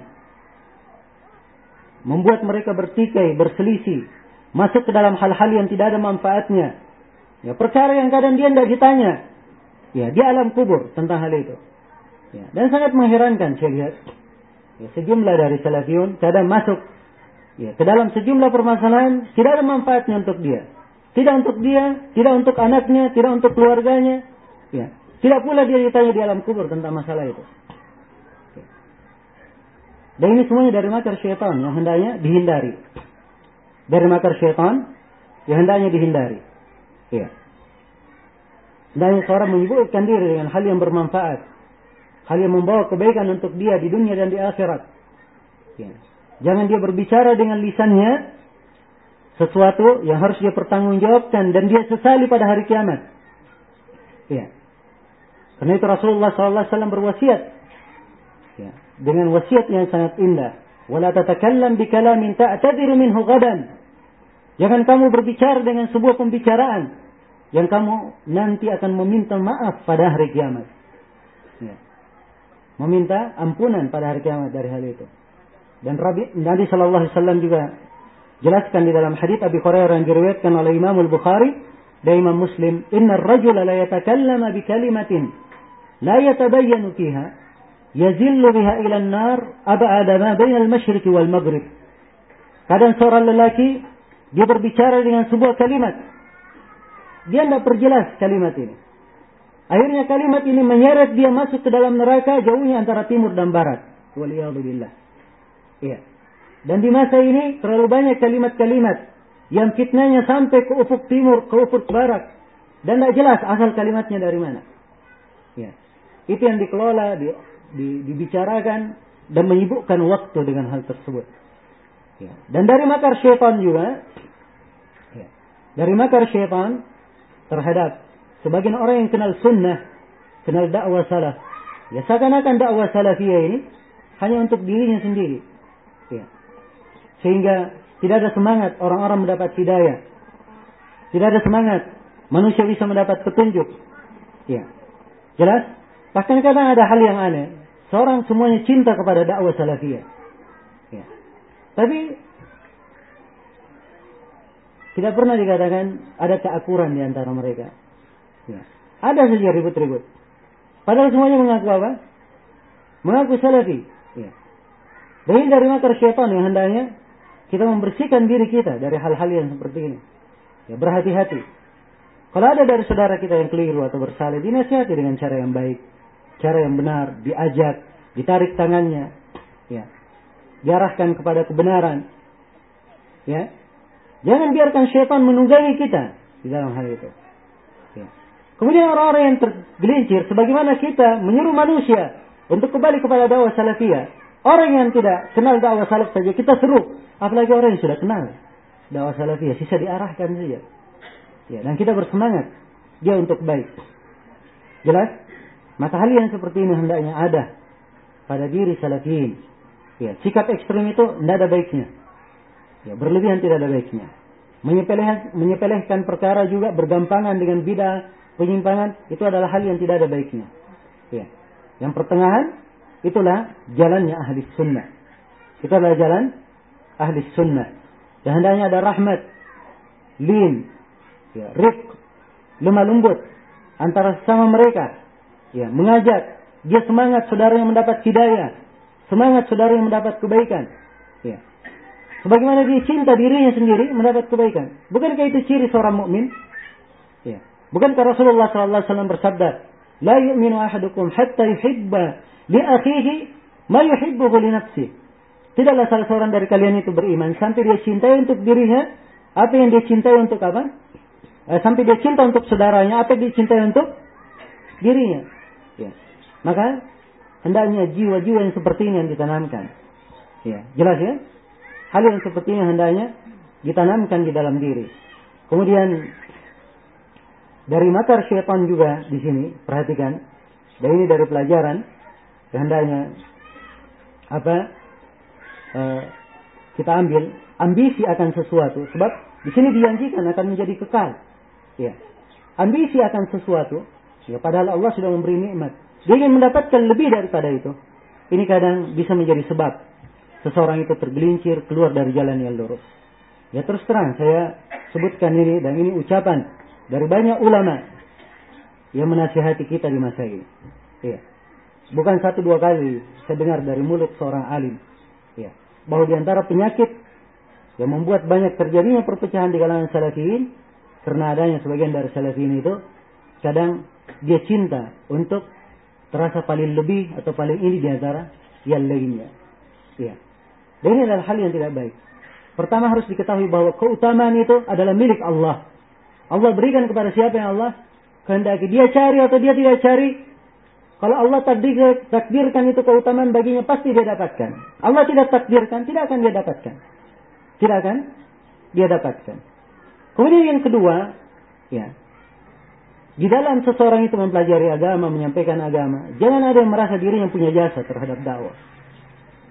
membuat mereka bertikai, berselisih, masuk ke dalam hal-hal yang tidak ada manfaatnya. Ya, perkara yang kadang dia tidak ditanya. Ya, di alam kubur tentang hal itu. Ya, dan sangat mengherankan saya lihat. Ya, sejumlah dari salafiyun kadang masuk ya, ke dalam sejumlah permasalahan tidak ada manfaatnya untuk dia. Tidak untuk dia, tidak untuk anaknya, tidak untuk keluarganya. Ya, tidak pula dia ditanya di alam kubur tentang masalah itu. Ya. Dan ini semuanya dari makar syaitan yang hendaknya dihindari. Dari makar syaitan yang hendaknya dihindari. Ya. Dan seorang menyibukkan diri dengan hal yang bermanfaat, hal yang membawa kebaikan untuk dia di dunia dan di akhirat. Ya. Jangan dia berbicara dengan lisannya sesuatu yang harus dia pertanggungjawabkan dan dia sesali pada hari kiamat. Ya. Karena itu Rasulullah SAW berwasiat ya, dengan wasiat yang sangat indah. Wala tatakallam bikalamin ta'tadiru minhu ghadan. Jangan kamu berbicara dengan sebuah pembicaraan yang kamu nanti akan meminta maaf pada hari kiamat. Ya. Meminta ampunan pada hari kiamat dari hal itu. Dan Nabi sallallahu alaihi wasallam juga jelaskan di dalam hadits Abi Hurairah yang diriwayatkan oleh Imam Al-Bukhari dan Imam Muslim, "Innar rajula la yatakallama bi kalimatin la yatabayyanu fiha yazillu biha ila an-nar ab'ada ma baina al-masyriq wal maghrib." Kadang seorang lelaki dia berbicara dengan sebuah kalimat, dia tidak perjelas kalimat ini. Akhirnya kalimat ini menyeret dia masuk ke dalam neraka jauhnya antara timur dan barat. Waliyadzubillah. Iya. Dan di masa ini terlalu banyak kalimat-kalimat yang fitnahnya sampai ke ufuk timur, ke ufuk barat, dan tidak jelas asal kalimatnya dari mana. Ya. Itu yang dikelola, dibicarakan dan menyibukkan waktu dengan hal tersebut. Ya. Dan dari makar syaitan juga, ya. Dari makar syaitan terhadap sebagian orang yang kenal sunnah, kenal dakwah salaf, ya seakan-akan dakwah salafiyah ini hanya untuk dirinya sendiri. Ya. Sehingga tidak ada semangat orang-orang mendapat hidayah. Tidak ada semangat manusia bisa mendapat petunjuk. Ya. Jelas? Bahkan kadang ada hal yang aneh. Seorang semuanya cinta kepada dakwah salafiyah. Ya. Tapi tidak pernah dikatakan ada keakuran di antara mereka. Ya. Ada saja ribut-ribut. Padahal semuanya mengaku apa? Mengaku salafi. Ya. Dan dari makar syaitan yang hendaknya kita membersihkan diri kita dari hal-hal yang seperti ini. Ya, berhati-hati. Kalau ada dari saudara kita yang keliru atau bersalah, dinasihati dengan cara yang baik, cara yang benar, diajak, ditarik tangannya, ya, diarahkan kepada kebenaran. Ya, jangan biarkan syaitan menunggangi kita di dalam hal itu. Ya. Kemudian orang-orang yang tergelincir, sebagaimana kita menyuruh manusia untuk kembali kepada dakwah salafiyah. Orang yang tidak kenal dakwah salaf saja kita seru, apalagi orang yang sudah kenal dakwah salafiyah, sisa diarahkan saja. Ya, dan kita bersemangat dia untuk baik. Jelas? Maka hal yang seperti ini hendaknya ada pada diri salafiyin. Ya, sikap ekstrem itu tidak ada baiknya. Ya, berlebihan tidak ada baiknya. Menyepelehkan perkara juga, bergampangan dengan bid'ah, penyimpangan, itu adalah hal yang tidak ada baiknya. Ya. Yang pertengahan, itulah jalannya ahli sunnah. Itu adalah jalan ahli sunnah. Dan hendaknya ada rahmat, lin, ya, rifq, lemah lembut antara sesama mereka. Ya, mengajak, dia semangat saudaranya mendapat hidayah, semangat saudaranya mendapat kebaikan. Ya. Sebagaimana dia cinta dirinya sendiri mendapat kebaikan. Bukankah itu ciri seorang mukmin? Ya. Bukankah Rasulullah SAW bersabda, "La yu'minu ahadukum hatta yuhibba li akhihi ma yuhibbu li nafsihi." Tidaklah salah seorang dari kalian itu beriman sampai dia cintai untuk dirinya apa yang dia cintai untuk apa? Sampai dia cinta untuk saudaranya apa yang dia cintai untuk dirinya. Ya. Maka hendaknya jiwa-jiwa yang seperti ini yang ditanamkan. Ya, jelas ya? Hal yang seperti ini hendaknya ditanamkan di dalam diri. Kemudian dari makar syaitan juga di sini, perhatikan. Dan ini dari pelajaran, hendaknya kita ambil ambisi akan sesuatu, sebab di sini dijanjikan akan menjadi kekal. Ya. Ambisi akan sesuatu, ya, padahal Allah sudah memberi nikmat. Dia ingin mendapatkan lebih daripada itu. Ini kadang bisa menjadi sebab seseorang itu tergelincir keluar dari jalan yang lurus. Ya, terus terang saya sebutkan ini, dan ini ucapan dari banyak ulama yang menasihati kita di masa ini. Ya. Bukan 1-2 kali saya dengar dari mulut seorang alim. Ya. Bahwa di antara penyakit yang membuat banyak terjadinya perpecahan di kalangan salafiyin, karena adanya sebagian dari salafiyin itu kadang dia cinta untuk terasa paling lebih atau paling ini di antara yang lainnya. Ya. Dan ini adalah hal yang tidak baik. Pertama harus diketahui bahwa keutamaan itu adalah milik Allah. Allah berikan kepada siapa yang Allah kehendaki. Dia cari atau dia tidak cari, kalau Allah takdirkan itu keutamaan baginya, pasti dia dapatkan. Allah tidak takdirkan, tidak akan dia dapatkan. Tidak akan dia dapatkan. Kemudian yang kedua, ya, di dalam seseorang itu mempelajari agama, menyampaikan agama, jangan ada yang merasa dirinya punya jasa terhadap dakwah.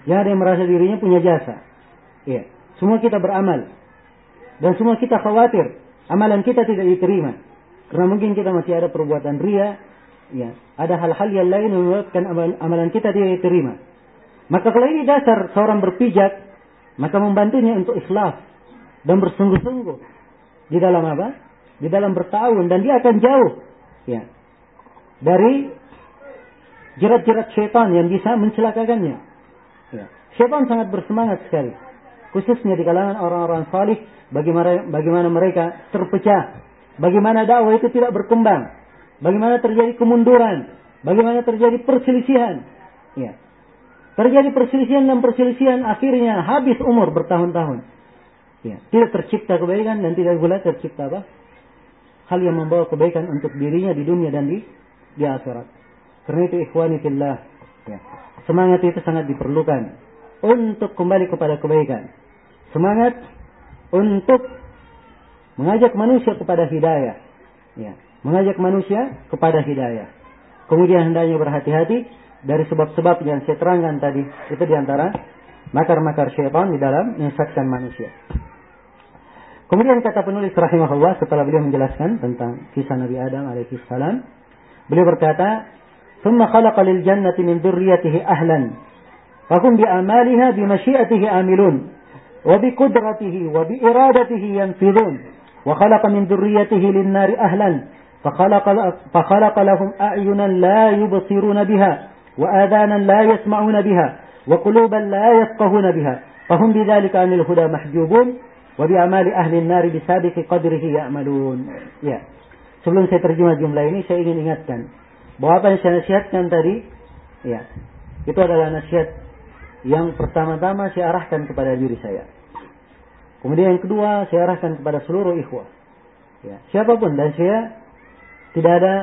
Yang ada yang merasa dirinya punya jasa. Ya. Semua kita beramal. Dan semua kita khawatir amalan kita tidak diterima. Karena mungkin kita masih ada perbuatan riya. Ya. Ada hal-hal yang lain yang menyebabkan amalan kita tidak diterima. Maka kalau ini dasar seorang berpijak, maka membantunya untuk ikhlas dan bersungguh-sungguh di dalam apa? Di dalam bertawun, dan dia akan jauh ya dari jerat-jerat syaitan yang bisa mencelakakannya. Ya. Syaitan sangat bersemangat sekali, khususnya di kalangan orang-orang salih, bagaimana mereka terpecah, bagaimana dakwah itu tidak berkembang, bagaimana terjadi kemunduran, bagaimana terjadi perselisihan. Ya. Terjadi perselisihan dan perselisihan, akhirnya habis umur bertahun-tahun. Ya. Tidak tercipta kebaikan dan tidak pula tercipta apa? Hal yang membawa kebaikan untuk dirinya di dunia dan di akhirat. Karena itu ikhwani fillah, ya. Semangat itu sangat diperlukan untuk kembali kepada kebaikan. Semangat untuk mengajak manusia kepada hidayah. Ya. Mengajak manusia kepada hidayah. Kemudian hendaknya berhati-hati dari sebab-sebab yang saya terangkan tadi. Itu diantara makar-makar syaitan di dalam menyesatkan manusia. Kemudian kata penulis rahimahullah setelah beliau menjelaskan tentang kisah Nabi Adam alaihi salam, beliau berkata, ثم خلق للجنة من ذريته أهلا فهم بأعمالها بمشيئته عاملون وبقدرته وبإرادته ينفذون وخلق من ذريته للنار أهلا فخلق لهم أعينا لا يبصرون بها وآذانا لا يسمعون بها وقلوبا لا يفقهون بها فهم بذلك عن الهدى محجوبون وبأعمال أهل النار بسابق قدره يعملون. Ya. Sebelum saya terjemah jumlah ini, saya ingin ingatkan bahwa apa yang saya nasihatkan tadi, ya, itu adalah nasihat yang pertama-tama saya arahkan kepada diri saya. Kemudian yang kedua saya arahkan kepada seluruh ikhwah. Ya, siapapun, dan saya tidak ada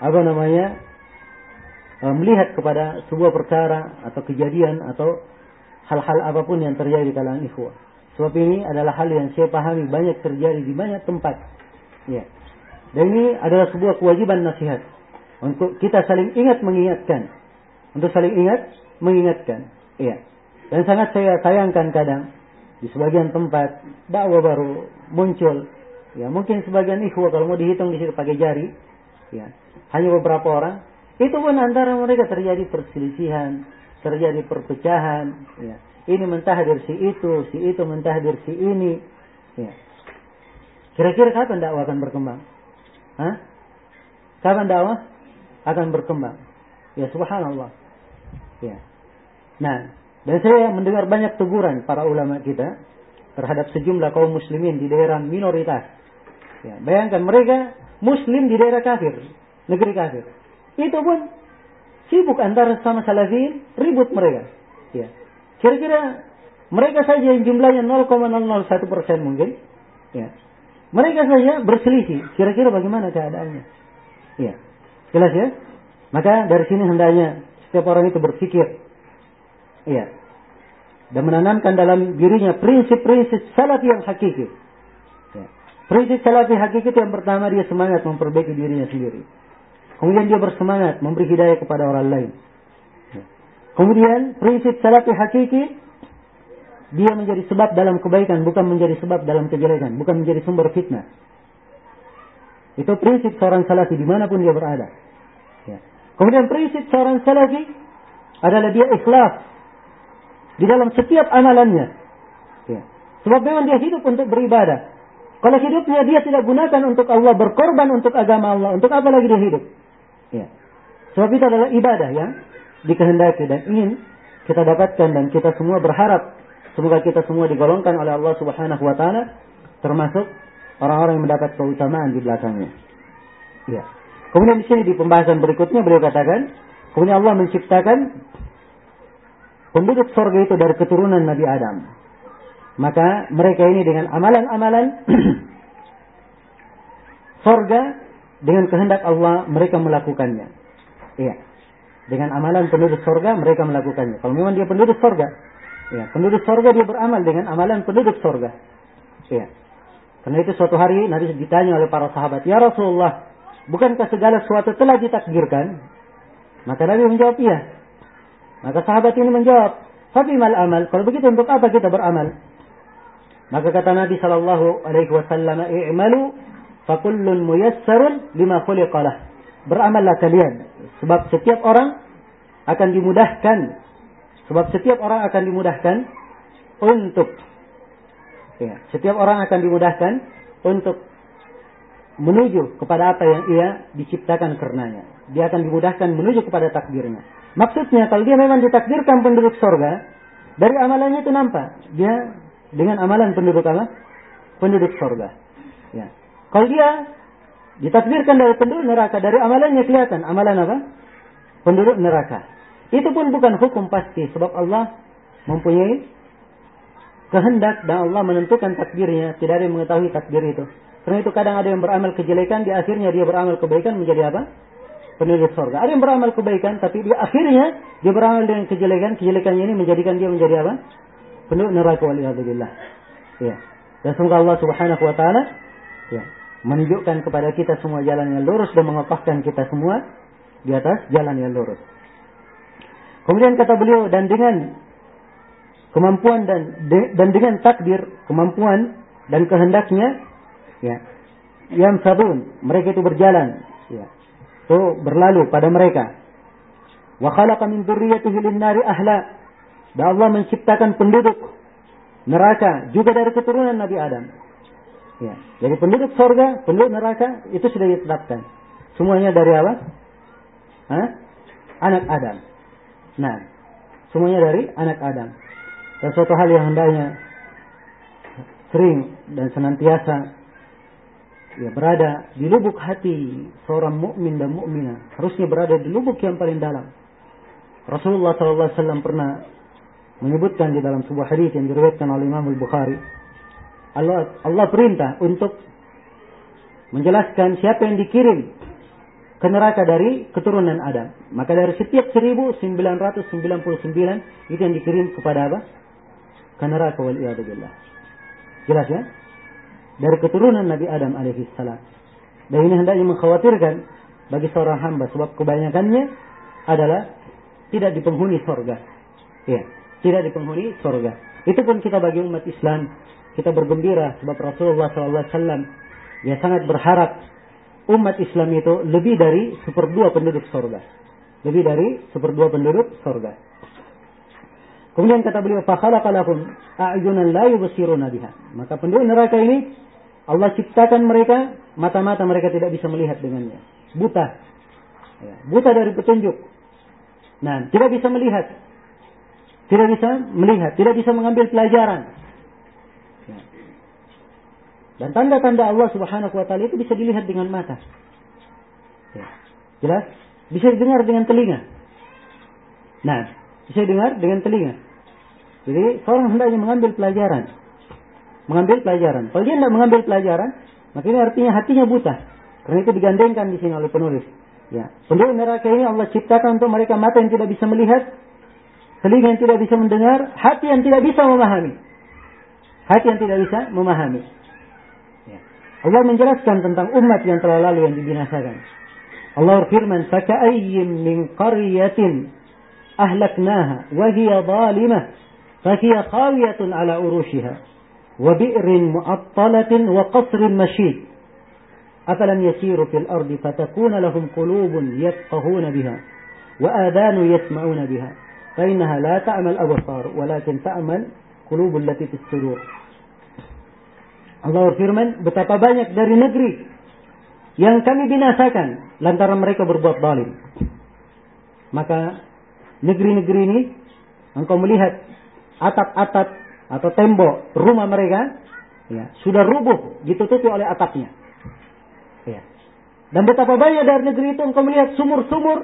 melihat kepada sebuah perkara atau kejadian atau hal-hal apapun yang terjadi di kalangan ikhwah. Sebab ini adalah hal yang saya pahami banyak terjadi di banyak tempat. Ya. Dan ini adalah sebuah kewajiban nasihat. Untuk kita saling ingat mengingatkan. Untuk saling ingat mengingatkan. Iya. Dan sangat saya sayangkan kadang di sebagian tempat dakwah baru muncul. Ya, mungkin sebagian ikhwah kalau mau dihitung di situ pakai jari, ya, hanya beberapa orang. Itu pun antara mereka terjadi perselisihan, terjadi perpecahan. Ya. Ini mentahdir si itu mentahdir si ini. Ya. Kira-kira kapan dakwah akan berkembang? Hah? Kapan dakwah akan berkembang? Ya, subhanallah. Ya. Nah, dan saya mendengar banyak teguran para ulama kita terhadap sejumlah kaum muslimin di daerah minoritas. Ya, bayangkan mereka muslim di daerah kafir, negeri kafir. Itu pun sibuk antara sama salafin, ribut mereka. Ya. Kira-kira mereka saja yang jumlahnya 0,001% mungkin. Ya. Mereka saja berselisih. Kira-kira bagaimana keadaannya? Ya. Jelas ya? Maka dari sini hendaknya setiap orang itu berpikir. Iya. Dan menanamkan dalam dirinya prinsip-prinsip salafi yang hakiki. Ya. Prinsip salafi hakiki itu yang pertama, dia semangat memperbaiki dirinya sendiri. Kemudian dia bersemangat memberi hidayah kepada orang lain. Ya. Kemudian prinsip salafi hakiki, dia menjadi sebab dalam kebaikan, bukan menjadi sebab dalam kejelekan, bukan menjadi sumber fitnah. Itu prinsip seorang salafi dimanapun dia berada. Ya. Kemudian prinsip seorang salafi adalah dia ikhlas di dalam setiap amalannya. Ya. Sebab memang dia hidup untuk beribadah. Kalau hidupnya dia tidak gunakan untuk Allah, berkorban untuk agama Allah, untuk apa lagi dia hidup? Ya. Sebab itu adalah ibadah yang dikehendaki dan ingin kita dapatkan, dan kita semua berharap semoga kita semua digolongkan oleh Allah Subhanahu wa taala termasuk orang-orang yang mendapat keutamaan di belakangnya. Ya. Kemudian di sini di pembahasan berikutnya beliau katakan, kemudian Allah menciptakan penduduk surga itu dari keturunan Nabi Adam. Maka mereka ini dengan amalan-amalan surga, dengan kehendak Allah mereka melakukannya. Iya. Dengan amalan penduduk surga mereka melakukannya. Kalau memang dia penduduk surga, ya, penduduk surga dia beramal dengan amalan penduduk surga. Iya. Karena itu suatu hari Nabi ditanya oleh para sahabat, "Ya Rasulullah, bukankah segala sesuatu telah ditakdirkan?" Maka Nabi menjawab, "Iya." Maka sahabat ini menjawab, Fabimal amal? Kalau begitu untuk apa kita beramal? Maka kata Nabi sallallahu alaihi wasallam, "I'malu fa kullun muyassarun lima khuliqa lah." Beramallah kalian, sebab setiap orang akan dimudahkan. Sebab setiap orang akan dimudahkan untuk setiap orang akan dimudahkan untuk menuju kepada apa yang ia diciptakan karenanya. Dia akan dimudahkan menuju kepada takdirnya. Maksudnya kalau dia memang ditakdirkan penduduk surga, dari amalannya itu nampak dia dengan amalan penduduk apa? Penduduk surga. Ya. Kalau dia ditakdirkan dari penduduk neraka, dari amalannya kelihatan amalan apa? Penduduk neraka. Itu pun bukan hukum pasti, sebab Allah mempunyai kehendak dan Allah menentukan takdirnya. Tidak ada yang mengetahui takdir itu. Karena itu kadang ada yang beramal kejelekan, di akhirnya dia beramal kebaikan menjadi apa? Penduduk surga. Ada yang beramal kebaikan, tapi di akhirnya dia beramal dengan kejelekan. Kejelekannya ini menjadikan dia menjadi apa? Penduduk neraka, waliyadzubillah. Ya. Dan semoga Allah Subhanahu wa taala menunjukkan kepada kita semua jalan yang lurus dan mengokohkan kita semua di atas jalan yang lurus. Kemudian kata beliau, dan dengan kemampuan dan dengan takdir, kemampuan dan kehendaknya, yang sabun, mereka itu berjalan, itu berlalu pada mereka. Wa khalaqa min dzurriyyatihi lin-nari ahla. Dan Allah menciptakan penduduk neraka juga dari keturunan Nabi Adam. Ya, jadi penduduk surga, penduduk neraka itu sudah ditetapkan. Semuanya dari apa? Anak Adam. Nah, semuanya dari anak Adam. Dan suatu hal yang hendaknya sering dan senantiasa berada di lubuk hati seorang mukmin dan mukminah, harusnya berada di lubuk yang paling dalam. Rasulullah SAW pernah menyebutkan di dalam sebuah hadis yang diriwayatkan oleh Imam Al-Bukhari, Allah perintah untuk menjelaskan siapa yang dikirim ke neraka dari keturunan Adam. Maka dari setiap 1999 itu yang dikirim kepada apa? Ke neraka, waliyadzubillah. Jelas ya? Dari keturunan Nabi Adam alaihissalam. Dan ini hendaknya mengkhawatirkan bagi seorang hamba, sebab kebanyakannya adalah tidak di penghuni surga. Ya, tidak di penghuni surga. Itu pun kita bagi umat Islam, kita bergembira sebab Rasulullah SAW dia sangat berharap umat Islam itu lebih dari 1/2 penduduk surga. Lebih dari 1/2 penduduk surga. Kemudian kata beliau, fa khalaqa lahum a'yunan la yubsiruna biha. Maka penduduk neraka ini Allah ciptakan mereka, mata-mata mereka tidak bisa melihat dengannya. Buta. Ya, buta dari petunjuk. Nah, tidak bisa melihat. Tidak bisa melihat, tidak bisa mengambil pelajaran. Ya. Dan tanda-tanda Allah Subhanahu wa taala itu bisa dilihat dengan mata. Ya. Jelas? Bisa didengar dengan telinga. Nah, bisa dengar dengan telinga. Jadi, seorang hendaknya mengambil pelajaran. Mengambil pelajaran. Kalau dia tidak mengambil pelajaran, maka ini artinya hatinya buta. Karena itu digandengkan di sini oleh penulis. Ya, penduduk neraka ini Allah ciptakan untuk mereka mata yang tidak bisa melihat, telinga yang tidak bisa mendengar, hati yang tidak bisa memahami. Hati yang tidak bisa memahami. Ya. Allah menjelaskan tentang umat yang telah lalu yang dibinasakan. Allah berfirman, "Faka'ayyin min qaryatin ahlaknaha wa hiya zalimah, fa hiya khawiyatun ala urushiha." وبئر مؤطلة وقصر مشيد أفلم يسيروا في الأرض فتكون لهم قلوب يفقهون بها وآذان يسمعون بها فإنها لا تعمى الأبصار ولكن تعمى القلوب التي في الصدور. Allah berfirman, betapa banyak dari negeri yang kami binasakan lantaran mereka berbuat zalim. Maka negeri-negeri ini engkau melihat atap-atap atau tembok rumah mereka sudah rubuh, ditutupi oleh atapnya. Ya. Dan betapa banyak dari negeri itu engkau melihat sumur.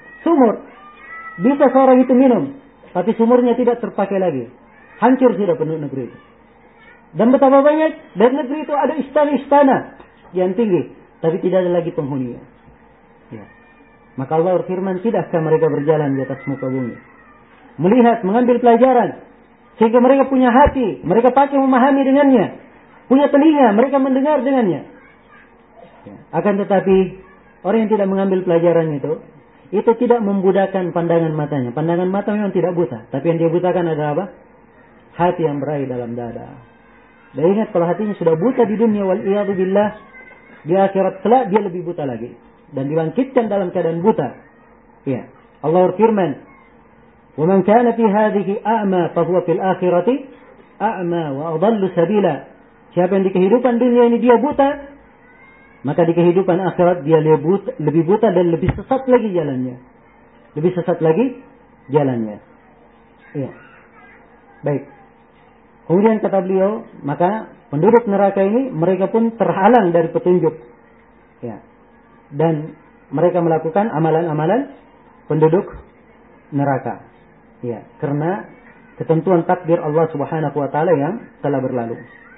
Bisa seorang itu minum, tapi sumurnya tidak terpakai lagi. Hancur sudah penduduk negeri itu. Dan betapa banyak dari negeri itu ada istana-istana yang tinggi, tapi tidak ada lagi penghuninya. Ya. Maka Allah berfirman, tidakkah mereka berjalan di atas muka bumi, melihat, mengambil pelajaran, sehingga mereka punya hati, mereka pakai memahami dengannya. Punya telinga, mereka mendengar dengannya. Akan tetapi, orang yang tidak mengambil pelajaran itu, itu tidak membutakan pandangan matanya. Pandangan mata memang tidak buta, tapi yang dia butakan adalah apa? Hati yang berada dalam dada. Dan ingat, kalau hatinya sudah buta di dunia, wal iyadu billah, di akhirat kelak dia lebih buta lagi dan dibangkitkan dalam keadaan buta. Ya, Allah berfirman, "Wa man kana fi hadhihi a'ma fa huwa fil akhirati a'ma wa adallu sabila." Siapa yang di kehidupan dunia ini dia buta, maka di kehidupan akhirat dia lebih buta dan lebih sesat lagi jalannya. Lebih sesat lagi jalannya. Iya. Baik. Kemudian kata beliau, maka penduduk neraka ini mereka pun terhalang dari petunjuk. Ya. Dan mereka melakukan amalan-amalan penduduk neraka. Ya, karena ketentuan takdir Allah Subhanahu wa taala yang telah berlalu.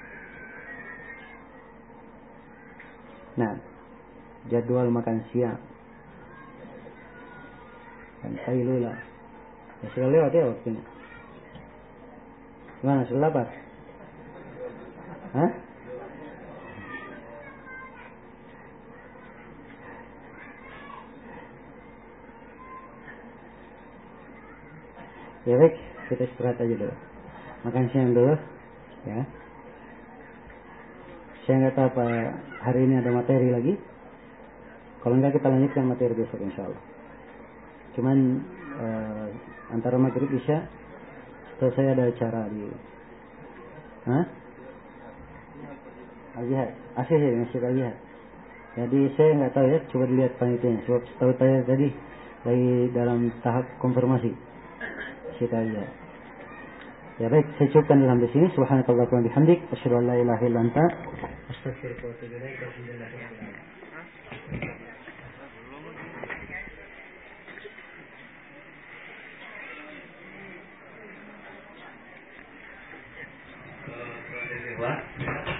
Nah, jadwal makan siang. Dan kailula. Ya, sudah lewat ya waktunya. Gimana, sudah lapar? Hah? Ya baik, kita istirahat aja dulu. Makan siang dulu. Ya. Saya nggak tahu apa hari ini ada materi lagi. Kalau enggak kita lanjutkan materi besok insya Allah. Cuman antara maghrib isya, setelah saya ada acara di Al-Jihad. Asyik masjid Al-Jihad. Jadi saya nggak tahu ya, coba dilihat panitianya. Sebab setahu saya tadi lagi dalam tahap konfirmasi. Masjid Al-Jihad. Ya baik, saya cukupkan dalam di sini. Subhanakallahumma wa bihamdik, asyhadu an la ilaha illa anta, astaghfiruka wa atubu ilaik. Alhamdulillah.